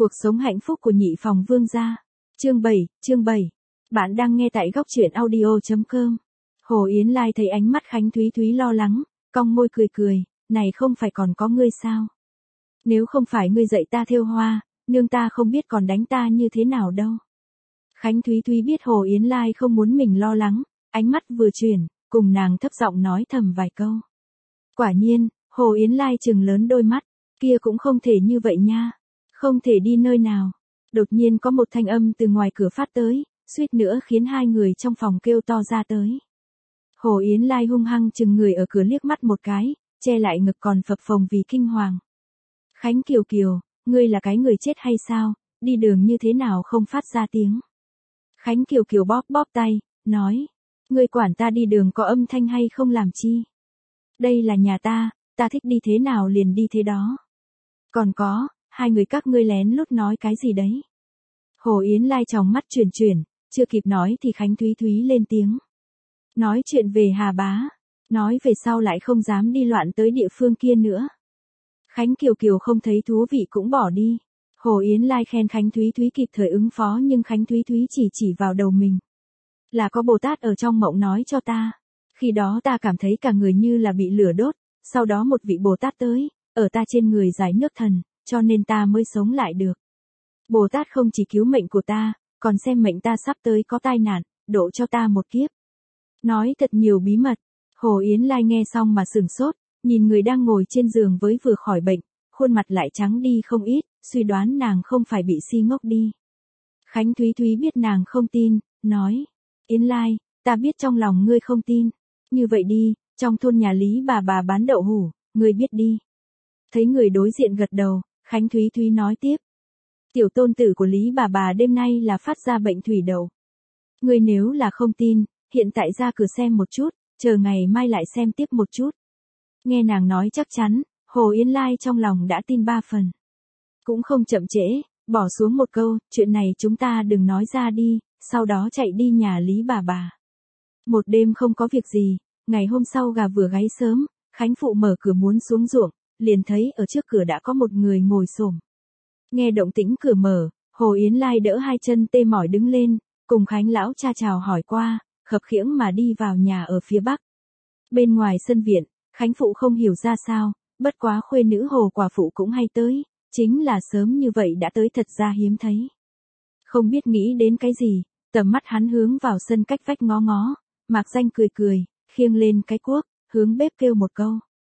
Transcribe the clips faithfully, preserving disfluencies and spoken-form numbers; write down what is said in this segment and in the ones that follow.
Cuộc sống hạnh phúc của nhị phòng vương gia. Chương bảy, chương bảy. Bạn đang nghe tại góc truyện audio chấm com. Hồ Yến Lai thấy ánh mắt Khánh Thúy Thúy lo lắng, cong môi cười cười, này không phải còn có ngươi sao? Nếu không phải ngươi dạy ta thêu hoa, nương ta không biết còn đánh ta như thế nào đâu. Khánh Thúy Thúy biết Hồ Yến Lai không muốn mình lo lắng, ánh mắt vừa chuyển, cùng nàng thấp giọng nói thầm vài câu. Quả nhiên, Hồ Yến Lai trừng lớn đôi mắt, kia cũng không thể như vậy nha. Không thể đi nơi nào. Đột nhiên có một thanh âm từ ngoài cửa phát tới, suýt nữa khiến hai người trong phòng kêu to ra tới. Hồ Yến Lai hung hăng chừng người ở cửa liếc mắt một cái, che lại ngực còn phập phồng vì kinh hoàng. Khánh Kiều Kiều, ngươi là cái người chết hay sao, đi đường như thế nào không phát ra tiếng. Khánh Kiều Kiều bóp bóp tay, nói, ngươi quản ta đi đường có âm thanh hay không làm chi. Đây là nhà ta, ta thích đi thế nào liền đi thế đó. Còn có, hai người các ngươi lén lút nói cái gì đấy. Hồ Yến Lai tròng mắt chuyển chuyển, chưa kịp nói thì Khánh Thúy Thúy lên tiếng. Nói chuyện về Hà Bá, nói về sau lại không dám đi loạn tới địa phương kia nữa. Khánh Kiều Kiều không thấy thú vị cũng bỏ đi. Hồ Yến Lai khen Khánh Thúy Thúy kịp thời ứng phó nhưng Khánh Thúy Thúy chỉ chỉ vào đầu mình. Là có Bồ Tát ở trong mộng nói cho ta. Khi đó ta cảm thấy cả người như là bị lửa đốt, sau đó một vị Bồ Tát tới, ở ta trên người giải nước thần, cho nên ta mới sống lại được. Bồ Tát không chỉ cứu mệnh của ta, còn xem mệnh ta sắp tới có tai nạn, độ cho ta một kiếp. Nói thật nhiều bí mật. Hồ Yến Lai nghe xong mà sửng sốt, nhìn người đang ngồi trên giường với vừa khỏi bệnh, khuôn mặt lại trắng đi không ít, suy đoán nàng không phải bị si ngốc đi. Khánh Thúy Thúy biết nàng không tin, nói, Yến Lai, ta biết trong lòng ngươi không tin. Như vậy đi, trong thôn nhà Lý bà bà bán đậu hủ, ngươi biết đi. Thấy người đối diện gật đầu, Khánh Thúy Thúy nói tiếp. Tiểu tôn tử của Lý bà bà đêm nay là phát ra bệnh thủy đậu. Ngươi nếu là không tin, hiện tại ra cửa xem một chút, chờ ngày mai lại xem tiếp một chút. Nghe nàng nói chắc chắn, Hồ Yến Lai trong lòng đã tin ba phần. Cũng không chậm trễ, bỏ xuống một câu, chuyện này chúng ta đừng nói ra đi, sau đó chạy đi nhà Lý bà bà. Một đêm không có việc gì, ngày hôm sau gà vừa gáy sớm, Khánh phụ mở cửa muốn xuống ruộng, liền thấy ở trước cửa đã có một người ngồi xổm. Nghe động tĩnh cửa mở, Hồ Yến Lai đỡ hai chân tê mỏi đứng lên, cùng Khánh lão cha chào hỏi qua, khập khiễng mà đi vào nhà ở phía bắc. Bên ngoài sân viện, Khánh phụ không hiểu ra sao, bất quá khuê nữ Hồ quả phụ cũng hay tới, chính là sớm như vậy đã tới thật ra hiếm thấy. Không biết nghĩ đến cái gì, tầm mắt hắn hướng vào sân cách vách ngó ngó, Mạc Danh cười cười, khiêng lên cái cuốc, hướng bếp kêu một câu.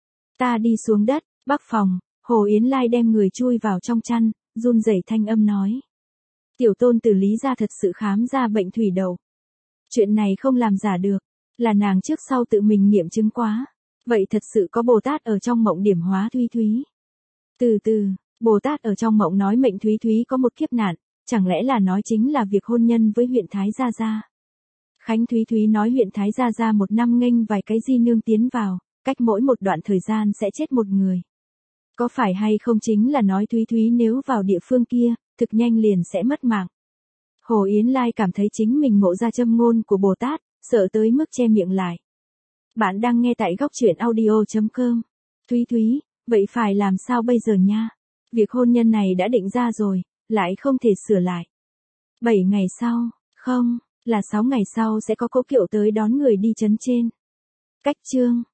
Ta đi xuống đất, bắc phòng. Hồ Yến Lai đem người chui vào trong chăn, run rẩy thanh âm nói. Tiểu tôn tử Lý gia thật sự khám ra bệnh thủy đậu. Chuyện này không làm giả được, là nàng trước sau tự mình nghiệm chứng quá. Vậy thật sự có Bồ Tát ở trong mộng điểm hóa Thúy Thúy. Từ từ, Bồ Tát ở trong mộng nói mệnh Thúy Thúy có một kiếp nạn, chẳng lẽ là nói chính là việc hôn nhân với huyện Thái Gia Gia. Khánh Thúy Thúy nói huyện Thái Gia Gia một năm nghênh vài cái di nương tiến vào, cách mỗi một đoạn thời gian sẽ chết một người. Có phải hay không chính là nói Thúy Thúy nếu vào địa phương kia, thực nhanh liền sẽ mất mạng. Hồ Yến Lai cảm thấy chính mình ngộ ra châm ngôn của Bồ Tát, sợ tới mức che miệng lại. Bạn đang nghe tại góc truyện audio chấm com. Thúy Thúy, vậy phải làm sao bây giờ nha? Việc hôn nhân này đã định ra rồi, lại không thể sửa lại. Bảy ngày sau, không, là sáu ngày sau sẽ có cỗ kiệu tới đón người đi trấn trên. Cách chương.